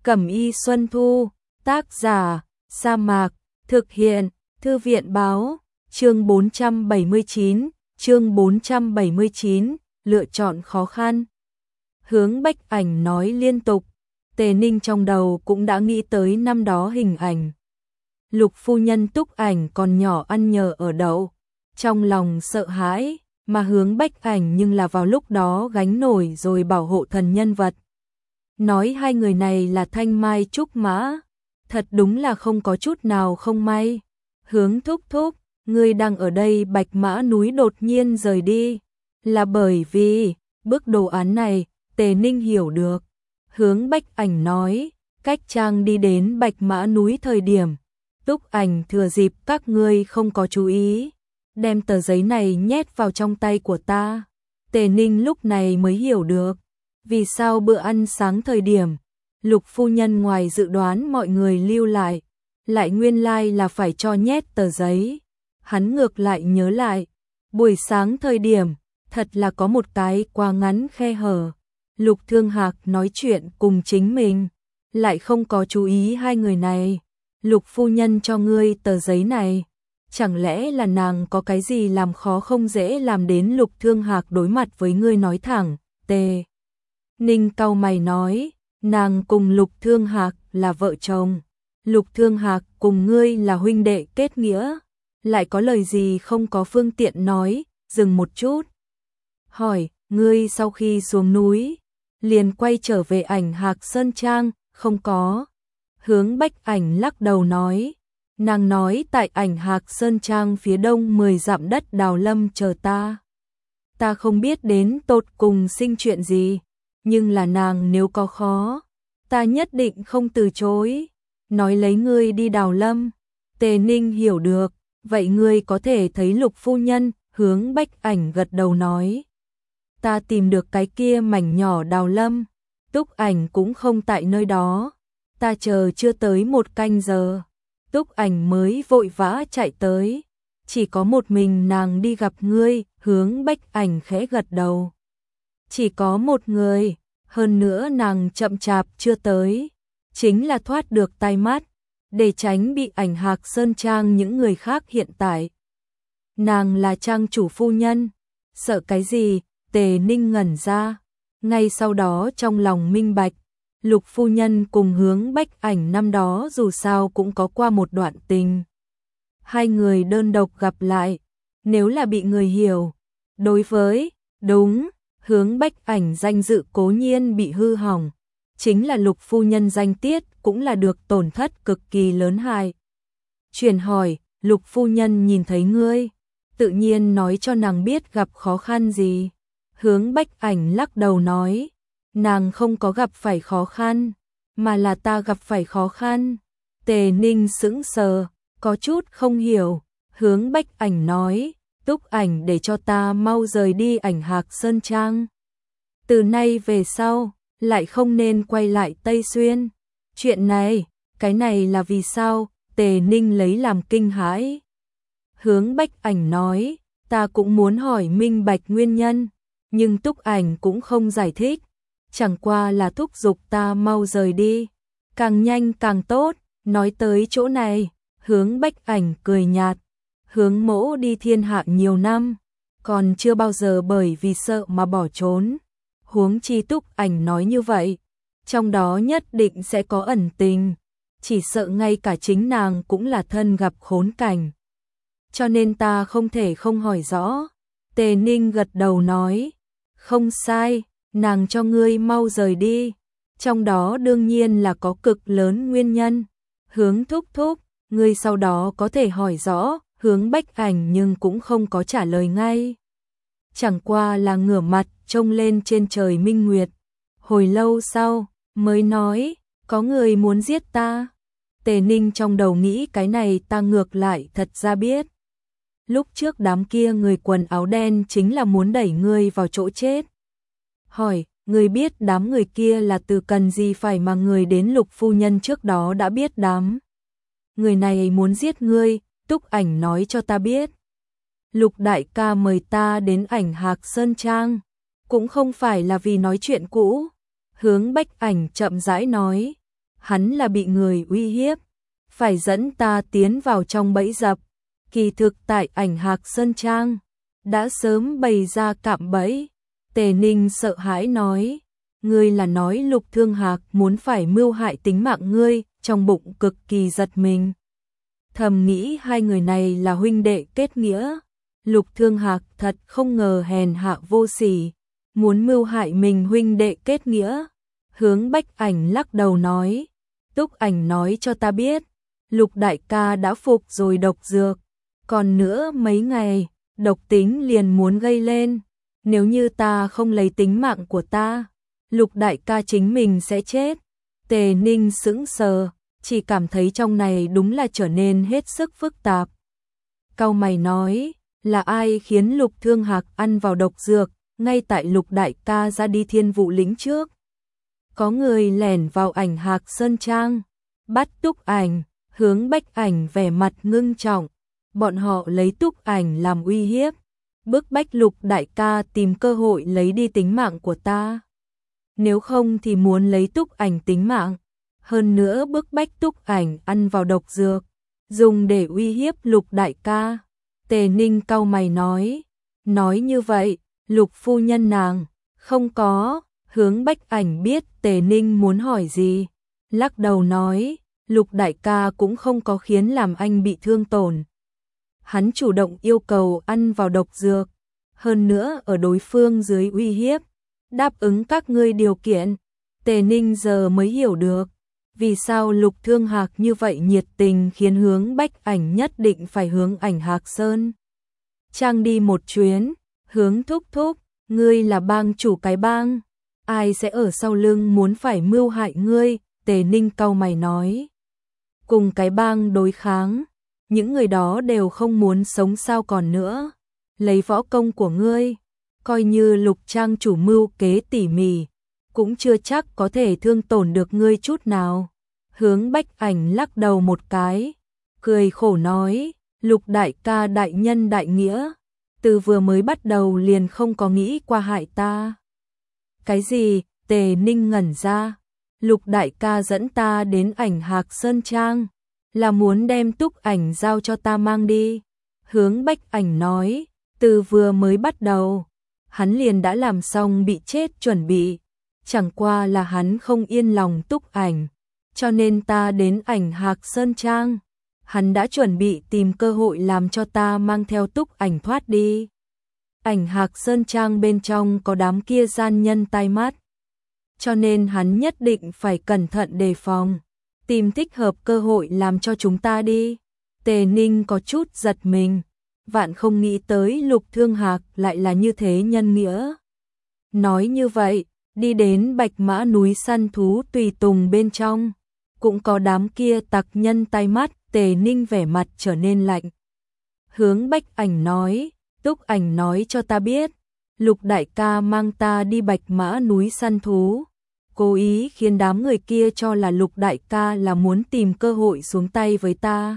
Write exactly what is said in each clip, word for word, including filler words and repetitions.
Cẩm y Xuân Thu, tác giả, Sa Mạc, thực hiện, Thư viện báo, chương bốn trăm bảy mươi chín, chương bốn trăm bảy mươi chín, lựa chọn khó khăn. Hướng Bách Ảnh nói liên tục, Tề Ninh trong đầu cũng đã nghĩ tới năm đó hình ảnh. Lục phu nhân Túc Ảnh còn nhỏ ăn nhờ ở đậu, trong lòng sợ hãi, mà Hướng Bách Ảnh nhưng là vào lúc đó gánh nổi rồi bảo hộ thần nhân vật. Nói hai người này là thanh mai trúc mã, thật đúng là không có chút nào không may. Hướng thúc thúc, ngươi đang ở đây Bạch Mã núi đột nhiên rời đi, là bởi vì, bức đồ án này, Tề Ninh hiểu được. Hướng Bách Ảnh nói, cách trang đi đến Bạch Mã núi thời điểm, Túc Ảnh thừa dịp các ngươi không có chú ý, đem tờ giấy này nhét vào trong tay của ta. Tề Ninh lúc này mới hiểu được, vì sao bữa ăn sáng thời điểm, Lục phu nhân ngoài dự đoán mọi người lưu lại, lại nguyên lai like là phải cho nhét tờ giấy. Hắn ngược lại nhớ lại, buổi sáng thời điểm, thật là có một cái quá ngắn khe hở. Lục Thương Hạc nói chuyện cùng chính mình, lại không có chú ý hai người này. Lục phu nhân cho ngươi tờ giấy này, chẳng lẽ là nàng có cái gì làm khó không dễ làm đến Lục Thương Hạc đối mặt với ngươi nói thẳng. Tề Ninh cau mày nói, nàng cùng Lục Thương Hạc là vợ chồng, Lục Thương Hạc cùng ngươi là huynh đệ kết nghĩa, lại có lời gì không có phương tiện nói. Dừng một chút, hỏi, ngươi sau khi xuống núi, liền quay trở về Ảnh Hạc Sơn Trang, không có. Hướng Bách Ảnh lắc đầu nói, nàng nói tại Ảnh Hạc Sơn Trang phía đông mười dặm đất đào lâm chờ ta. Ta không biết đến tột cùng sinh chuyện gì, nhưng là nàng nếu có khó, ta nhất định không từ chối. Nói lấy ngươi đi đào lâm. Tề Ninh hiểu được, vậy ngươi có thể thấy Lục phu nhân. Hướng Bách Ảnh gật đầu nói, ta tìm được cái kia mảnh nhỏ đào lâm, Túc Ảnh cũng không tại nơi đó, ta chờ chưa tới một canh giờ, Túc Ảnh mới vội vã chạy tới, chỉ có một mình nàng đi gặp ngươi. Hướng Bách Ảnh khẽ gật đầu, chỉ có một người, hơn nữa nàng chậm chạp chưa tới, chính là thoát được tai mắt, để tránh bị Ảnh Hạc Sơn Trang những người khác hiện tại. Nàng là trang chủ phu nhân, sợ cái gì? Tề Ninh ngẩn ra, ngay sau đó trong lòng minh bạch, Lục phu nhân cùng Hướng Bách Ảnh năm đó dù sao cũng có qua một đoạn tình. Hai người đơn độc gặp lại, nếu là bị người hiểu, đối với, đúng, Hướng Bách Ảnh danh dự cố nhiên bị hư hỏng, chính là Lục phu nhân danh tiết cũng là được tổn thất cực kỳ lớn hại. Truyền hỏi, Lục phu nhân nhìn thấy ngươi, tự nhiên nói cho nàng biết gặp khó khăn gì. Hướng Bách Ảnh lắc đầu nói, nàng không có gặp phải khó khăn, mà là ta gặp phải khó khăn. Tề Ninh sững sờ, có chút không hiểu. Hướng Bách Ảnh nói, Túc Ảnh để cho ta mau rời đi Ảnh Hạc Sơn Trang, từ nay về sau lại không nên quay lại Tây Xuyên. Chuyện này, cái này là vì sao? Tề Ninh lấy làm kinh hãi. Hướng Bách Ảnh nói, ta cũng muốn hỏi minh bạch nguyên nhân, nhưng Túc Ảnh cũng không giải thích, chẳng qua là thúc giục ta mau rời đi, càng nhanh càng tốt. Nói tới chỗ này, Hướng Bách Ảnh cười nhạt, Hướng mỗ đi thiên hạ nhiều năm, còn chưa bao giờ bởi vì sợ mà bỏ trốn, huống chi Túc Ảnh nói như vậy, trong đó nhất định sẽ có ẩn tình, chỉ sợ ngay cả chính nàng cũng là thân gặp khốn cảnh, cho nên ta không thể không hỏi rõ. Tề Ninh gật đầu nói, không sai, nàng cho ngươi mau rời đi, trong đó đương nhiên là có cực lớn nguyên nhân. Hướng thúc thúc, ngươi sau đó có thể hỏi rõ. Hướng Bách Ảnh nhưng cũng không có trả lời ngay, chẳng qua là ngửa mặt trông lên trên trời minh nguyệt, hồi lâu sau mới nói, có người muốn giết ta. Tề Ninh trong đầu nghĩ cái này ta ngược lại thật ra biết, lúc trước đám kia người quần áo đen chính là muốn đẩy ngươi vào chỗ chết. Hỏi, ngươi biết đám người kia là từ cần gì phải mà người đến Lục phu nhân trước đó đã biết đám người này muốn giết ngươi. Túc Ảnh nói cho ta biết, Lục đại ca mời ta đến Ảnh Hạc Sơn Trang, cũng không phải là vì nói chuyện cũ. Hướng Bách Ảnh chậm rãi nói, hắn là bị người uy hiếp, phải dẫn ta tiến vào trong bẫy dập. Kỳ thực tại Ảnh Hạc Sơn Trang đã sớm bày ra cạm bẫy. Tề Ninh sợ hãi nói, ngươi là nói Lục Thương Hạc muốn phải mưu hại tính mạng ngươi, trong bụng cực kỳ giật mình. Thầm nghĩ hai người này là huynh đệ kết nghĩa. Lục Thương Hạc thật không ngờ hèn hạ vô sỉ, muốn mưu hại mình huynh đệ kết nghĩa. Hướng Bách Ảnh lắc đầu nói, Túc Ảnh nói cho ta biết, Lục đại ca đã phục rồi độc dược, còn nữa mấy ngày, độc tính liền muốn gây lên. Nếu như ta không lấy tính mạng của ta, Lục đại ca chính mình sẽ chết. Tề Ninh sững sờ, chỉ cảm thấy trong này đúng là trở nên hết sức phức tạp. Cau mày nói, là ai khiến Lục Thương Hạc ăn vào độc dược, ngay tại Lục đại ca ra đi Thiên Vụ lĩnh trước. Có người lẻn vào Ảnh Hạc Sơn Trang, bắt Túc Ảnh. Hướng Bách Ảnh vẻ mặt ngưng trọng, bọn họ lấy Túc Ảnh làm uy hiếp, bức bách Lục đại ca tìm cơ hội lấy đi tính mạng của ta. Nếu không thì muốn lấy Túc Ảnh tính mạng, hơn nữa bức bách Túc Ảnh ăn vào độc dược, dùng để uy hiếp Lục đại ca. Tề Ninh cau mày nói, nói như vậy, Lục phu nhân nàng, không có. Hướng Bách Ảnh biết Tề Ninh muốn hỏi gì, lắc đầu nói, Lục đại ca cũng không có khiến làm anh bị thương tổn. Hắn chủ động yêu cầu ăn vào độc dược, hơn nữa ở đối phương dưới uy hiếp, đáp ứng các ngươi điều kiện. Tề Ninh giờ mới hiểu được, vì sao Lục Thương Hạc như vậy nhiệt tình khiến Hướng Bách Ảnh nhất định phải hướng Ảnh Hạc Sơn Trang đi một chuyến. Hướng thúc thúc, ngươi là bang chủ cái bang, ai sẽ ở sau lưng muốn phải mưu hại ngươi? Tề Ninh cau mày nói, cùng cái bang đối kháng, những người đó đều không muốn sống sao còn nữa. Lấy võ công của ngươi, coi như Lục trang chủ mưu kế tỉ mỉ, cũng chưa chắc có thể thương tổn được ngươi chút nào. Hướng Bách Ảnh lắc đầu một cái, cười khổ nói, Lục đại ca đại nhân đại nghĩa, từ vừa mới bắt đầu liền không có nghĩ qua hại ta. Cái gì? Tề Ninh ngẩn ra. Lục đại ca dẫn ta đến Ảnh Hạc Sơn Trang, là muốn đem Túc Ảnh giao cho ta mang đi. Hướng Bách Ảnh nói, từ vừa mới bắt đầu, hắn liền đã làm xong bị chết chuẩn bị, chẳng qua là hắn không yên lòng Túc Ảnh, cho nên ta đến Ảnh Hạc Sơn Trang, hắn đã chuẩn bị tìm cơ hội làm cho ta mang theo Túc Ảnh thoát đi. Ảnh Hạc Sơn Trang bên trong có đám kia gian nhân tai mắt, cho nên hắn nhất định phải cẩn thận đề phòng, tìm thích hợp cơ hội làm cho chúng ta đi. Tề Ninh có chút giật mình, vạn không nghĩ tới Lục Thương Hạc lại là như thế nhân nghĩa. Nói như vậy, đi đến Bạch Mã núi săn thú tùy tùng bên trong, cũng có đám kia tặc nhân tai mắt. Tề Ninh vẻ mặt trở nên lạnh. Hướng Bách Ảnh nói, Túc Ảnh nói cho ta biết, Lục đại ca mang ta đi Bạch Mã núi săn thú, cố ý khiến đám người kia cho là Lục đại ca là muốn tìm cơ hội xuống tay với ta.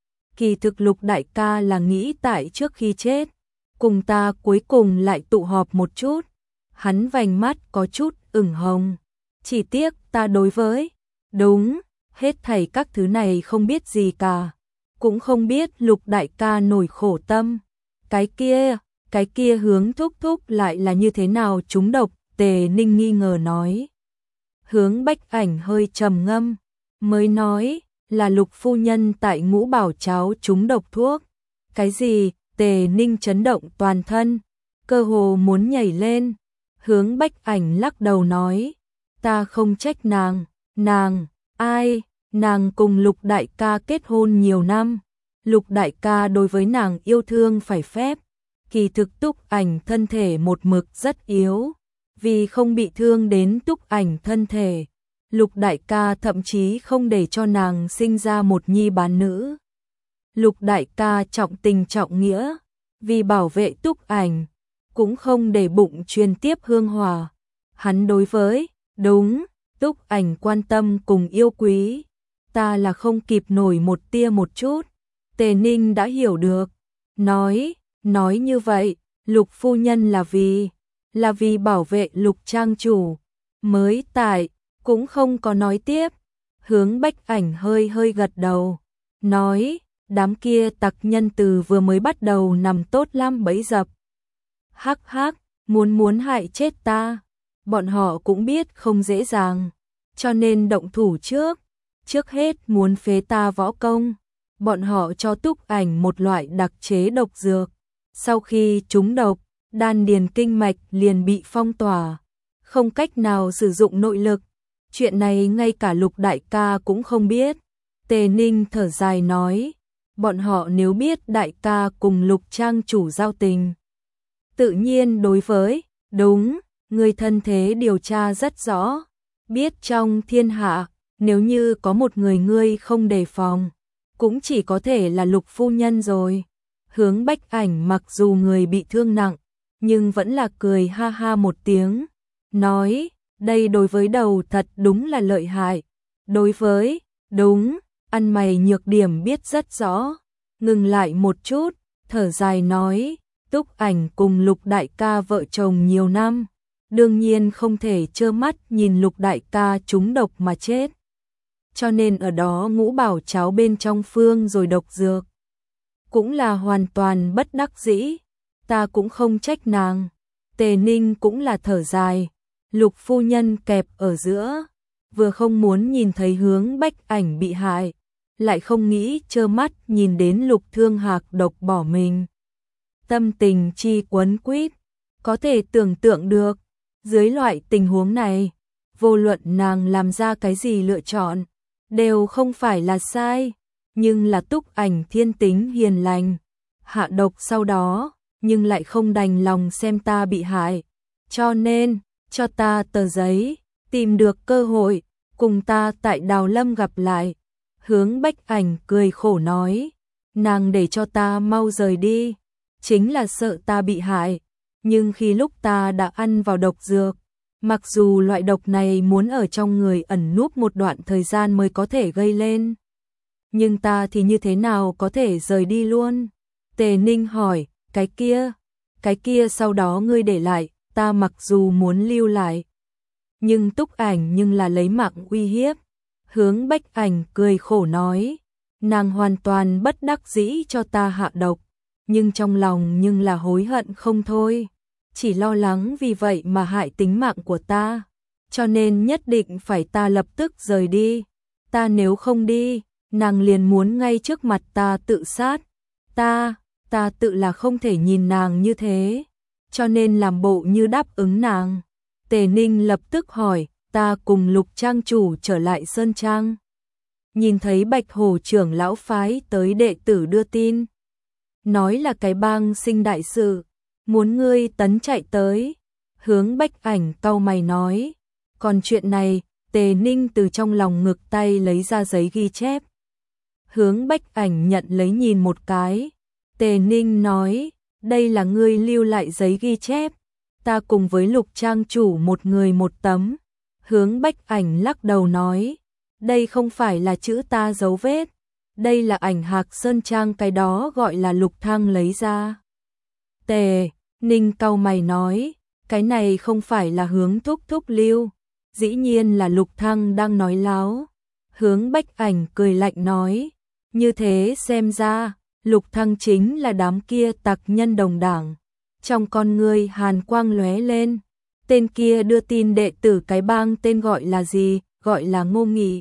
Kỳ thực Lục đại ca là nghĩ tại trước khi chết, cùng ta cuối cùng lại tụ họp một chút. Hắn vành mắt có chút ửng hồng, chỉ tiếc ta đối với, đúng, hết thảy các thứ này không biết gì cả, cũng không biết Lục đại ca nổi khổ tâm. Cái kia, cái kia Hướng thúc thúc lại là như thế nào trúng độc? Tề Ninh nghi ngờ nói. Hướng Bách Ảnh hơi trầm ngâm, mới nói, là Lục phu nhân tại Ngũ Bảo cháo trúng độc thuốc. Cái gì? Tề Ninh chấn động toàn thân, cơ hồ muốn nhảy lên. Hướng Bách Ảnh lắc đầu nói, ta không trách nàng. Nàng, ai? Nàng cùng Lục đại ca kết hôn nhiều năm, Lục đại ca đối với nàng yêu thương phải phép. Kỳ thực Túc Ảnh thân thể một mực rất yếu, vì không bị thương đến Túc Ảnh thân thể, Lục đại ca thậm chí không để cho nàng sinh ra một nhi bán nữ. Lục đại ca trọng tình trọng nghĩa, vì bảo vệ Túc Ảnh, cũng không để bụng truyền tiếp hương hòa. Hắn đối với, đúng, Túc Ảnh quan tâm cùng yêu quý, ta là không kịp nổi một tia một chút. Tề Ninh đã hiểu được, nói, nói như vậy, Lục phu nhân là vì, là vì bảo vệ Lục trang chủ, mới tại, cũng không có nói tiếp. Hướng Bách Ảnh hơi hơi gật đầu, nói, đám kia tặc nhân từ vừa mới bắt đầu nằm tốt lắm bẫy dập. Hắc hắc, muốn muốn hại chết ta, bọn họ cũng biết không dễ dàng, cho nên động thủ trước, trước hết muốn phế ta võ công. Bọn họ cho Túc Ảnh một loại đặc chế độc dược, sau khi trúng độc, đan điền kinh mạch liền bị phong tỏa, không cách nào sử dụng nội lực. Chuyện này ngay cả Lục đại ca cũng không biết. Tề Ninh thở dài nói, bọn họ nếu biết đại ca cùng Lục trang chủ giao tình, tự nhiên đối với, đúng, người thân thế điều tra rất rõ, biết trong thiên hạ, nếu như có một người ngươi không đề phòng, cũng chỉ có thể là Lục phu nhân rồi. Hướng Bách Ảnh mặc dù người bị thương nặng, nhưng vẫn là cười ha ha một tiếng, nói, đây đối với đầu thật đúng là lợi hại. Đối với, đúng, ăn mày nhược điểm biết rất rõ. Ngừng lại một chút, thở dài nói, Túc Ảnh cùng Lục đại ca vợ chồng nhiều năm, đương nhiên không thể trơ mắt nhìn Lục đại ca trúng độc mà chết. Cho nên ở đó ngũ bảo cháo bên trong phương rồi độc dược. Cũng là hoàn toàn bất đắc dĩ, ta cũng không trách nàng. Tề Ninh cũng là thở dài, Lục phu nhân kẹp ở giữa, vừa không muốn nhìn thấy Hướng Bách Ảnh bị hại, lại không nghĩ trơ mắt nhìn đến Lục Thương Hạc độc bỏ mình. Tâm tình chi quấn quýt, có thể tưởng tượng được, dưới loại tình huống này, vô luận nàng làm ra cái gì lựa chọn, đều không phải là sai, nhưng là Túc Ảnh thiên tính hiền lành, hạ độc sau đó, nhưng lại không đành lòng xem ta bị hại, cho nên, cho ta tờ giấy, tìm được cơ hội, cùng ta tại Đào Lâm gặp lại. Hướng Bách Ảnh cười khổ nói, nàng để cho ta mau rời đi, chính là sợ ta bị hại, nhưng khi lúc ta đã ăn vào độc dược, mặc dù loại độc này muốn ở trong người ẩn núp một đoạn thời gian mới có thể gây lên, nhưng ta thì như thế nào có thể rời đi luôn? Tề Ninh hỏi, cái kia, cái kia sau đó ngươi để lại, ta mặc dù muốn lưu lại, nhưng Túc Ảnh nhưng là lấy mạng uy hiếp. Hướng Bách Ảnh cười khổ nói, nàng hoàn toàn bất đắc dĩ cho ta hạ độc, nhưng trong lòng nhưng là hối hận không thôi, chỉ lo lắng vì vậy mà hại tính mạng của ta, cho nên nhất định phải ta lập tức rời đi, ta nếu không đi, nàng liền muốn ngay trước mặt ta tự sát, ta, ta tự là không thể nhìn nàng như thế, cho nên làm bộ như đáp ứng nàng. Tề Ninh lập tức hỏi, ta cùng Lục trang chủ trở lại Sơn Trang, nhìn thấy Bạch Hổ trưởng lão phái tới đệ tử đưa tin, nói là cái bang sinh đại sự, muốn ngươi tấn chạy tới. Hướng Bách Ảnh cau mày nói, còn chuyện này, Tề Ninh từ trong lòng ngực tay lấy ra giấy ghi chép. Hướng Bách Ảnh nhận lấy nhìn một cái, Tề Ninh nói, đây là ngươi lưu lại giấy ghi chép, ta cùng với Lục trang chủ một người một tấm. Hướng Bách Ảnh lắc đầu nói, đây không phải là chữ ta dấu vết, đây là ảnh Hạc Sơn Trang cái đó gọi là Lục Thăng lấy ra. Tề Ninh cau mày nói, cái này không phải là Hướng thúc thúc lưu, dĩ nhiên là Lục Thăng đang nói láo. Hướng Bách Ảnh cười lạnh nói, như thế xem ra, Lục Thăng chính là đám kia tặc nhân đồng đảng. Trong con ngươi hàn quang lóe lên, tên kia đưa tin đệ tử cái bang tên gọi là gì, gọi là Ngô Nghị.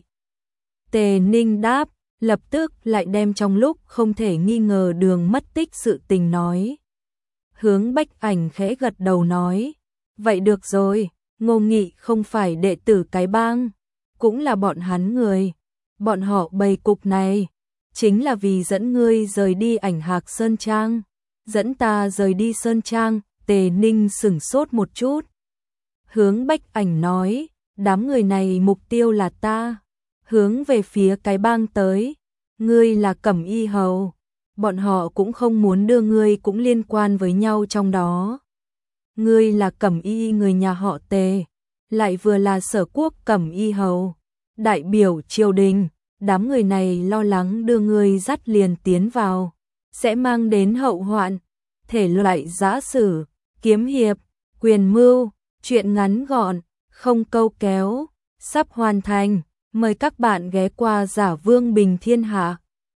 Tề Ninh đáp, lập tức lại đem trong lúc không thể nghi ngờ đường mất tích sự tình nói. Hướng Bách Ảnh khẽ gật đầu nói, vậy được rồi, Ngô Nghị không phải đệ tử cái bang, cũng là bọn hắn người, bọn họ bày cục này, chính là vì dẫn ngươi rời đi ảnh Hạc Sơn Trang, dẫn ta rời đi Sơn Trang. Tề Ninh sửng sốt một chút. Hướng Bách Ảnh nói, đám người này mục tiêu là ta, hướng về phía cái bang tới, ngươi là Cẩm Y hầu, bọn họ cũng không muốn đưa ngươi cũng liên quan với nhau trong đó. Ngươi là Cẩm Y người nhà họ Tề, lại vừa là Sở Quốc Cẩm Y hầu, đại biểu triều đình, đám người này lo lắng đưa ngươi dắt liền tiến vào, sẽ mang đến hậu hoạn. Thể loại giã sử, kiếm hiệp, quyền mưu, chuyện ngắn gọn, không câu kéo, sắp hoàn thành. Mời các bạn ghé qua Giả Vương Bình Thiên Hạ.